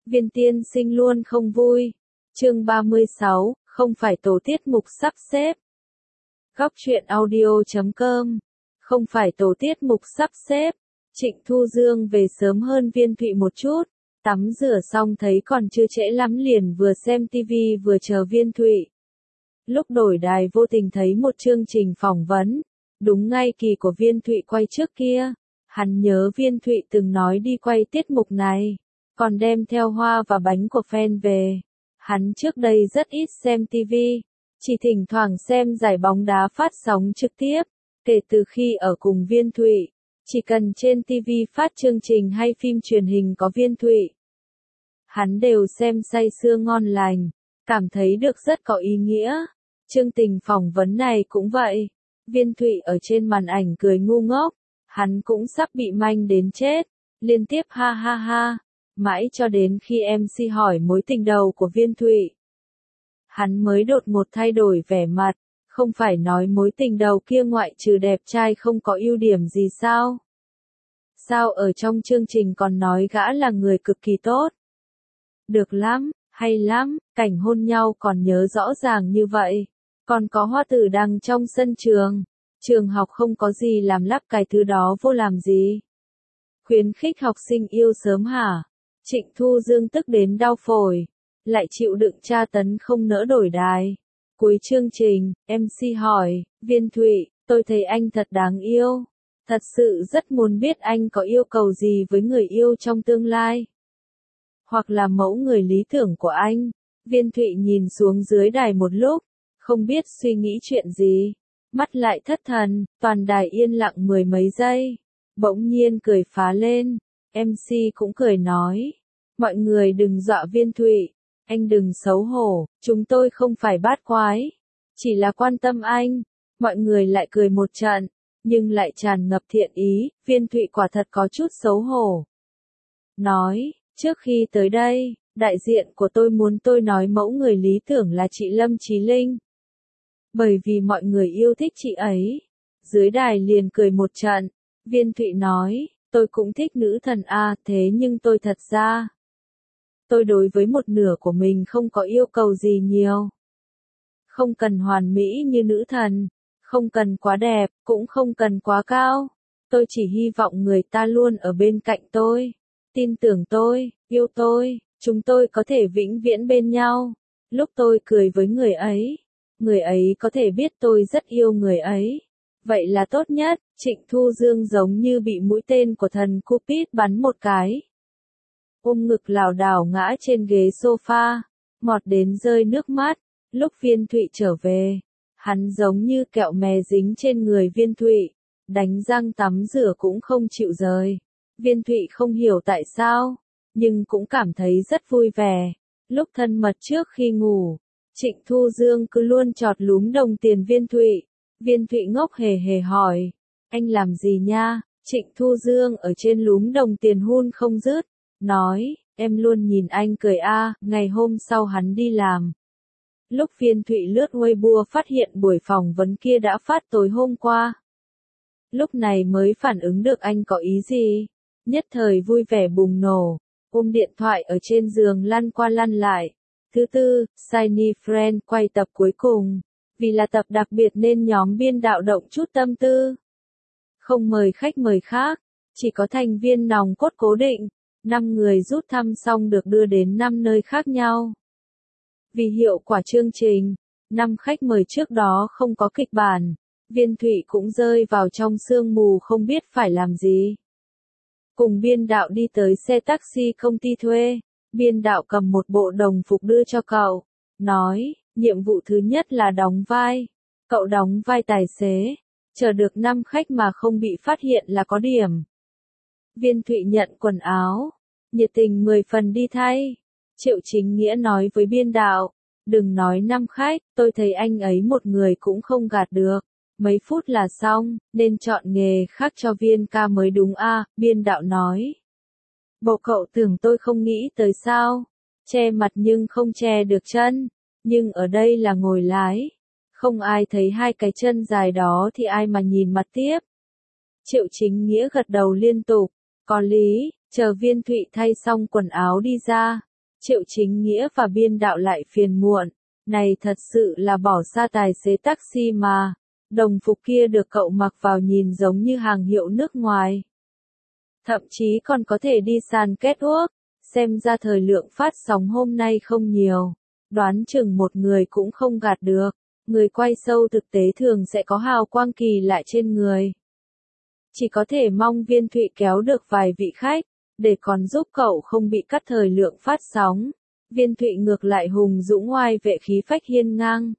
Viên tiên sinh luôn không vui. Chương 36, không phải tổ tiết mục sắp xếp. Góc truyện audio.com. Không phải tổ tiết mục sắp xếp. Trịnh Thu Dương về sớm hơn Viên Thụy một chút. Tắm rửa xong thấy còn chưa trễ lắm liền vừa xem tivi vừa chờ Viên Thụy. Lúc đổi đài vô tình thấy một chương trình phỏng vấn. Đúng ngay kỳ của Viên Thụy quay trước kia. Hắn nhớ Viên Thụy từng nói đi quay tiết mục này. Còn đem theo hoa và bánh của fan về. Hắn trước đây rất ít xem TV, chỉ thỉnh thoảng xem giải bóng đá phát sóng trực tiếp. Kể từ khi ở cùng Viên Thụy, chỉ cần trên TV phát chương trình hay phim truyền hình có Viên Thụy, hắn đều xem say sưa ngon lành, cảm thấy được rất có ý nghĩa. Chương trình phỏng vấn này cũng vậy. Viên Thụy ở trên màn ảnh cười ngu ngốc, hắn cũng sắp bị manh đến chết, liên tiếp ha ha ha. Mãi cho đến khi MC hỏi mối tình đầu của Viên Thụy, hắn mới đột ngột thay đổi vẻ mặt, không phải nói mối tình đầu kia ngoại trừ đẹp trai không có ưu điểm gì sao? Sao ở trong chương trình còn nói gã là người cực kỳ tốt? Được lắm, hay lắm, cảnh hôn nhau còn nhớ rõ ràng như vậy. Còn có hoa tử đằng trong sân trường, trường học không có gì làm lắp cái thứ đó vô làm gì. Khuyến khích học sinh yêu sớm hả? Trịnh Thu Dương tức đến đau phổi, lại chịu đựng tra tấn không nỡ đổi đài. Cuối chương trình, MC hỏi, Viên Thụy, tôi thấy anh thật đáng yêu. Thật sự rất muốn biết anh có yêu cầu gì với người yêu trong tương lai. Hoặc là mẫu người lý tưởng của anh. Viên Thụy nhìn xuống dưới đài một lúc, không biết suy nghĩ chuyện gì. Mắt lại thất thần, toàn đài yên lặng mười mấy giây. Bỗng nhiên cười phá lên. MC cũng cười nói, mọi người đừng dọa Viên Thụy, anh đừng xấu hổ, chúng tôi không phải bát quái, chỉ là quan tâm anh. Mọi người lại cười một trận, nhưng lại tràn ngập thiện ý. Viên Thụy quả thật có chút xấu hổ. Nói, trước khi tới đây, đại diện của tôi muốn tôi nói mẫu người lý tưởng là chị Lâm Chí Linh. Bởi vì mọi người yêu thích chị ấy. Dưới đài liền cười một trận. Viên Thụy nói, tôi cũng thích nữ thần A, thế nhưng tôi thật ra, tôi đối với một nửa của mình không có yêu cầu gì nhiều. Không cần hoàn mỹ như nữ thần, không cần quá đẹp, cũng không cần quá cao. Tôi chỉ hy vọng người ta luôn ở bên cạnh tôi, tin tưởng tôi, yêu tôi, chúng tôi có thể vĩnh viễn bên nhau. Lúc tôi cười với người ấy có thể biết tôi rất yêu người ấy. Vậy là tốt nhất. Trịnh Thu Dương giống như bị mũi tên của thần Cupid bắn một cái. Ôm ngực lảo đảo ngã trên ghế sofa, ngọt đến rơi nước mắt. Lúc Viên Thụy trở về, hắn giống như kẹo mè dính trên người Viên Thụy, đánh răng tắm rửa cũng không chịu rời. Viên Thụy không hiểu tại sao, nhưng cũng cảm thấy rất vui vẻ. Lúc thân mật trước khi ngủ, Trịnh Thu Dương cứ luôn chọt lúm đồng tiền Viên Thụy. Viên Thụy ngốc hề hề hỏi, anh làm gì nha? Trịnh Thu Dương ở trên lúm đồng tiền hun không dứt, nói, em luôn nhìn anh cười a. Ngày hôm sau hắn đi làm. Lúc Viên Thụy lướt Weibo phát hiện buổi phỏng vấn kia đã phát tối hôm qua. Lúc này mới phản ứng được anh có ý gì. Nhất thời vui vẻ bùng nổ, ôm điện thoại ở trên giường lăn qua lăn lại. Thứ tư, Shiny Friend quay tập cuối cùng. Vì là tập đặc biệt nên nhóm biên đạo động chút tâm tư. Không mời khách mời khác, chỉ có thành viên nòng cốt cố định. 5 người rút thăm xong được đưa đến 5 nơi khác nhau. Vì hiệu quả chương trình, 5 khách mời trước đó không có kịch bản. Viên Thụy cũng rơi vào trong sương mù không biết phải làm gì. Cùng biên đạo đi tới xe taxi công ty thuê. Biên đạo cầm một bộ đồng phục đưa cho cậu. Nói, nhiệm vụ thứ nhất là đóng vai. Cậu đóng vai tài xế. Chờ được 5 khách mà không bị phát hiện là có điểm. Viên Thụy nhận quần áo. Nhiệt tình 10 phần đi thay. Triệu Chính Nghĩa nói với biên đạo. Đừng nói 5 khách, tôi thấy anh ấy một người cũng không gạt được. Mấy phút là xong, nên chọn nghề khác cho Viên ca mới đúng a. Biên đạo nói. Bộ cậu tưởng tôi không nghĩ tới sao? Che mặt nhưng không che được chân. Nhưng ở đây là ngồi lái. Không ai thấy hai cái chân dài đó thì ai mà nhìn mặt tiếp. Triệu Chính Nghĩa gật đầu liên tục. Có lý, chờ Viên Thụy thay xong quần áo đi ra. Triệu Chính Nghĩa và biên đạo lại phiền muộn. Này thật sự là bỏ xa tài xế taxi mà. Đồng phục kia được cậu mặc vào nhìn giống như hàng hiệu nước ngoài. Thậm chí còn có thể đi sàn catwalk. Xem ra thời lượng phát sóng hôm nay không nhiều. Đoán chừng một người cũng không gạt được. Người quay show thực tế thường sẽ có hào quang kỳ lạ trên người. Chỉ có thể mong Viên Thụy kéo được vài vị khách, để còn giúp cậu không bị cắt thời lượng phát sóng. Viên Thụy ngược lại hùng dũng oai vệ khí phách hiên ngang.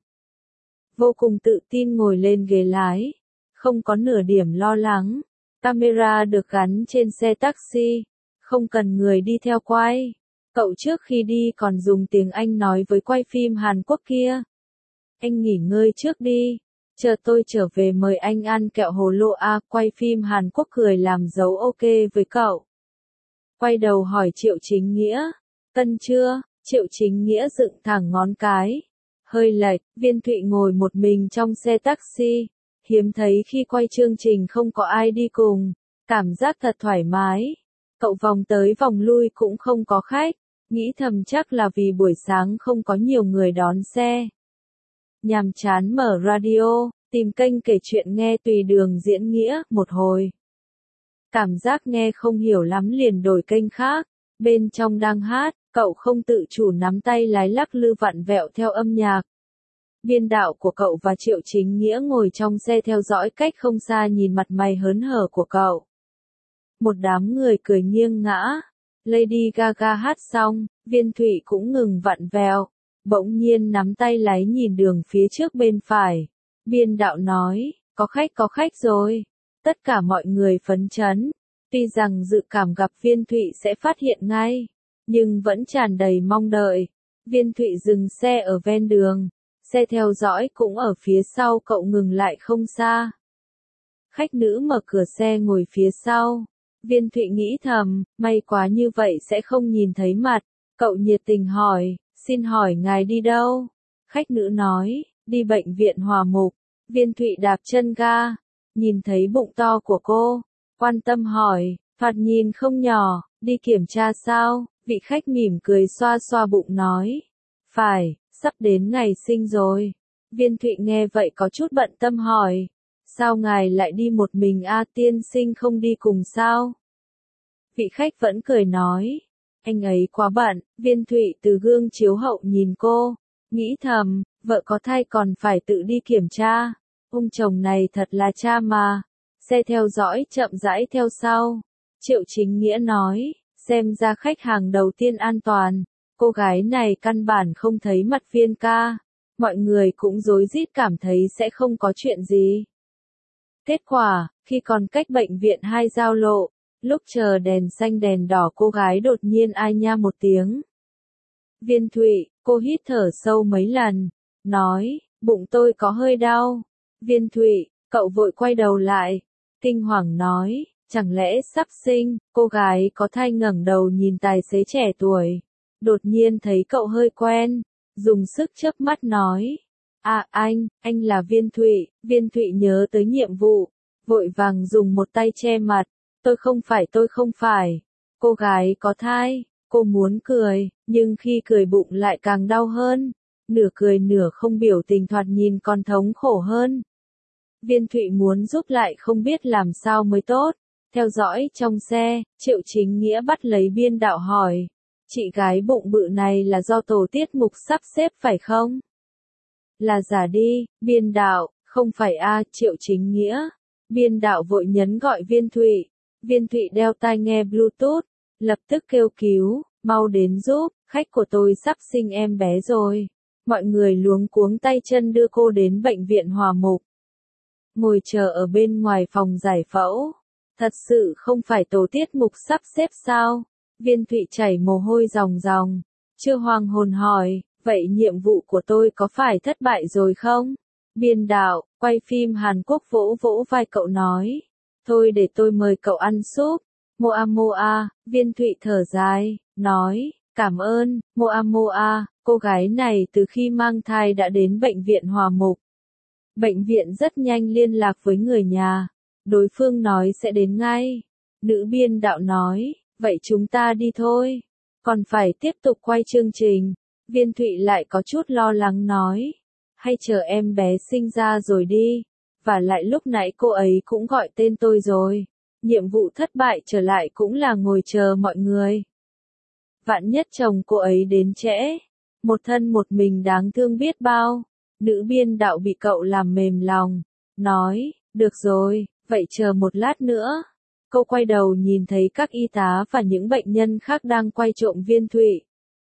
Vô cùng tự tin ngồi lên ghế lái. Không có nửa điểm lo lắng. Camera được gắn trên xe taxi. Không cần người đi theo quay. Cậu trước khi đi còn dùng tiếng Anh nói với quay phim Hàn Quốc kia. Anh nghỉ ngơi trước đi. Chờ tôi trở về mời anh ăn kẹo hồ lô a. Quay phim Hàn Quốc cười làm dấu ok với cậu. Quay đầu hỏi Triệu Chính Nghĩa. Cân chưa? Triệu Chính Nghĩa dựng thẳng ngón cái. Hơi lệch, Viên Thụy ngồi một mình trong xe taxi. Hiếm thấy khi quay chương trình không có ai đi cùng. Cảm giác thật thoải mái. Cậu vòng tới vòng lui cũng không có khách. Nghĩ thầm chắc là vì buổi sáng không có nhiều người đón xe. Nhàm chán mở radio, tìm kênh kể chuyện nghe tùy đường diễn nghĩa một hồi. Cảm giác nghe không hiểu lắm liền đổi kênh khác. Bên trong đang hát, cậu không tự chủ nắm tay lái lắc lư vặn vẹo theo âm nhạc. Biên đạo của cậu và Triệu Chính Nghĩa ngồi trong xe theo dõi cách không xa nhìn mặt mày hớn hở của cậu. Một đám người cười nghiêng ngã. Lady Gaga hát xong, Viên Thụy cũng ngừng vặn vẹo. Bỗng nhiên nắm tay lái nhìn đường phía trước bên phải. Biên đạo nói, có khách rồi. Tất cả mọi người phấn chấn. Tuy rằng dự cảm gặp Viên Thụy sẽ phát hiện ngay, nhưng vẫn tràn đầy mong đợi. Viên Thụy dừng xe ở ven đường. Xe theo dõi cũng ở phía sau cậu ngừng lại không xa. Khách nữ mở cửa xe ngồi phía sau. Viên Thụy nghĩ thầm, may quá như vậy sẽ không nhìn thấy mặt. Cậu nhiệt tình hỏi, xin hỏi ngài đi đâu? Khách nữ nói, đi bệnh viện Hòa Mục. Viên Thụy đạp chân ga, nhìn thấy bụng to của cô, quan tâm hỏi, thoạt nhìn không nhỏ, đi kiểm tra sao? Vị khách mỉm cười xoa xoa bụng nói, phải, sắp đến ngày sinh rồi. Viên Thụy nghe vậy có chút bận tâm hỏi, sao ngài lại đi một mình a, tiên sinh không đi cùng sao? Vị khách vẫn cười nói, anh ấy quá bận. Viên Thụy từ gương chiếu hậu nhìn cô, nghĩ thầm, vợ có thai còn phải tự đi kiểm tra. Ông chồng này thật là cha mà. Xe theo dõi chậm rãi theo sau. Triệu Chính Nghĩa nói, xem ra khách hàng đầu tiên an toàn. Cô gái này căn bản không thấy mặt Viên ca. Mọi người cũng rối rít cảm thấy sẽ không có chuyện gì. Kết quả, khi còn cách bệnh viện 2 giao lộ, lúc chờ đèn xanh đèn đỏ cô gái đột nhiên ai nha một tiếng. Viên Thụy, cô hít thở sâu mấy lần, nói, bụng tôi có hơi đau. Viên Thụy, cậu vội quay đầu lại, kinh hoàng nói, chẳng lẽ sắp sinh? Cô gái có thai ngẩng đầu nhìn tài xế trẻ tuổi, đột nhiên thấy cậu hơi quen, dùng sức chớp mắt nói, à anh là Viên Thụy. Viên Thụy nhớ tới nhiệm vụ, vội vàng dùng một tay che mặt, tôi không phải. Cô gái có thai, cô muốn cười, nhưng khi cười bụng lại càng đau hơn, nửa cười nửa không, biểu tình thoạt nhìn còn thống khổ hơn. Viên Thụy muốn giúp lại không biết làm sao mới tốt. Theo dõi trong xe, Triệu Chính Nghĩa bắt lấy biên đạo hỏi, chị gái bụng bự này là do tổ tiết mục sắp xếp phải không? Là giả đi. Biên đạo, không phải a. Triệu Chính Nghĩa. Biên đạo vội nhấn gọi Viên Thụy. Viên Thụy đeo tai nghe Bluetooth, lập tức kêu cứu, mau đến giúp, khách của tôi sắp sinh em bé rồi. Mọi người luống cuống tay chân đưa cô đến bệnh viện Hòa Mục. Ngồi chờ ở bên ngoài phòng giải phẫu. Thật sự không phải tổ tiết mục sắp xếp sao? Viên Thụy chảy mồ hôi ròng ròng. Chưa hoàng hồn hỏi, vậy nhiệm vụ của tôi có phải thất bại rồi không? Biên đạo, quay phim Hàn Quốc vỗ vỗ vai cậu nói. Thôi để tôi mời cậu ăn súp. Moa, Viên Thụy thở dài, nói, cảm ơn. Moa, cô gái này từ khi mang thai đã đến bệnh viện Hòa Mục. Bệnh viện rất nhanh liên lạc với người nhà. Đối phương nói sẽ đến ngay. Nữ biên đạo nói, vậy chúng ta đi thôi. Còn phải tiếp tục quay chương trình. Viên Thụy lại có chút lo lắng nói. Hay chờ em bé sinh ra rồi đi. Và lại lúc nãy cô ấy cũng gọi tên tôi rồi. Nhiệm vụ thất bại trở lại cũng là ngồi chờ mọi người. Vạn nhất chồng cô ấy đến trễ. Một thân một mình đáng thương biết bao. Nữ biên đạo bị cậu làm mềm lòng. Nói, được rồi, vậy chờ một lát nữa. Cô quay đầu nhìn thấy các y tá và những bệnh nhân khác đang quay trộm Viên Thụy.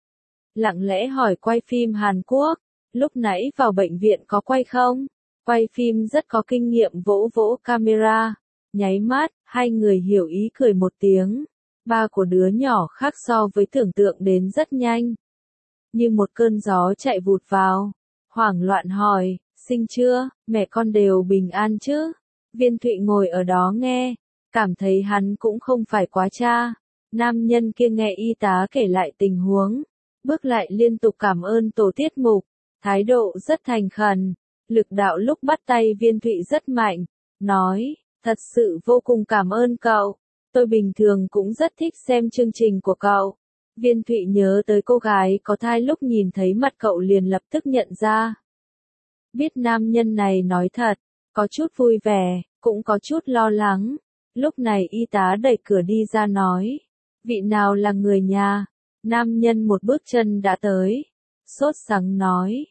Lặng lẽ hỏi quay phim Hàn Quốc, lúc nãy vào bệnh viện có quay không? Quay phim rất có kinh nghiệm vỗ vỗ camera. Nháy mắt, hai người hiểu ý cười một tiếng. Ba của đứa nhỏ khác so với tưởng tượng đến rất nhanh. Như một cơn gió chạy vụt vào. Hoảng loạn hỏi, sinh chưa, mẹ con đều bình an chứ? Viên Thụy ngồi ở đó nghe, cảm thấy hắn cũng không phải quá cha. Nam nhân kia nghe y tá kể lại tình huống, bước lại liên tục cảm ơn tổ tiết mục, thái độ rất thành khẩn, lực đạo lúc bắt tay Viên Thụy rất mạnh, nói, thật sự vô cùng cảm ơn cậu, tôi bình thường cũng rất thích xem chương trình của cậu. Viên Thụy nhớ tới cô gái có thai lúc nhìn thấy mặt cậu liền lập tức nhận ra. Biết nam nhân này nói thật, có chút vui vẻ, cũng có chút lo lắng. Lúc này y tá đẩy cửa đi ra nói, vị nào là người nhà? Nam nhân một bước chân đã tới. Sốt sắng nói,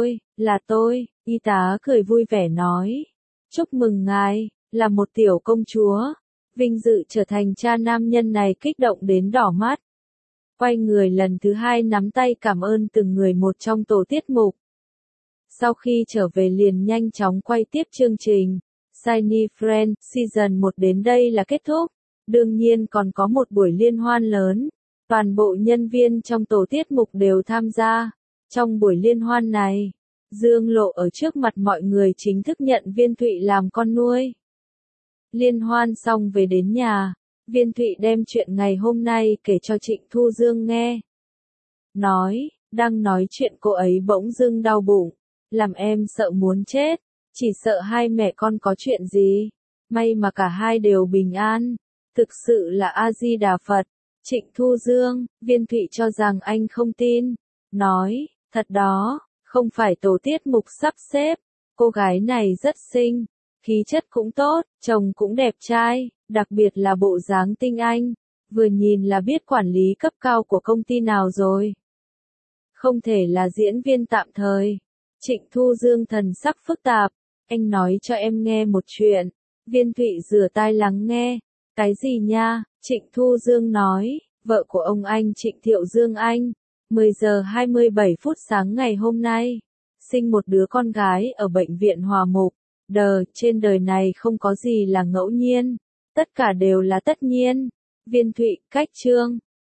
là tôi, y tá cười vui vẻ nói. Chúc mừng ngài, là một tiểu công chúa. Vinh dự trở thành cha. Nam nhân này kích động đến đỏ mắt. Quay người lần thứ hai nắm tay cảm ơn từng người một trong tổ tiết mục. Sau khi trở về liền nhanh chóng quay tiếp chương trình. Shiny Friends Season 1 đến đây là kết thúc. Đương nhiên còn có một buổi liên hoan lớn. Toàn bộ nhân viên trong tổ tiết mục đều tham gia. Trong buổi liên hoan này, Dương Lộ ở trước mặt mọi người chính thức nhận Viên Thụy làm con nuôi. Liên hoan xong về đến nhà, Viên Thụy đem chuyện ngày hôm nay kể cho Trịnh Thu Dương nghe. Nói, đang nói chuyện cô ấy bỗng dưng đau bụng, làm em sợ muốn chết, chỉ sợ hai mẹ con có chuyện gì. May mà cả hai đều bình an, thực sự là A-di-đà Phật. Trịnh Thu Dương, Viên Thụy cho rằng anh không tin, nói, thật đó, không phải tổ tiết mục sắp xếp, cô gái này rất xinh, khí chất cũng tốt, chồng cũng đẹp trai, đặc biệt là bộ dáng tinh anh, vừa nhìn là biết quản lý cấp cao của công ty nào rồi. Không thể là diễn viên tạm thời. Trịnh Thu Dương thần sắc phức tạp, anh nói cho em nghe một chuyện. Viên Thụy rửa tai lắng nghe. Cái gì nha? Trịnh Thu Dương nói, vợ của ông anh Trịnh Thiệu Dương Anh, 10 giờ 27 phút sáng ngày hôm nay, sinh một đứa con gái ở bệnh viện Hòa Mục. Trên đời này không có gì là ngẫu nhiên, tất cả đều là tất nhiên. Viên Thụy, cách chương.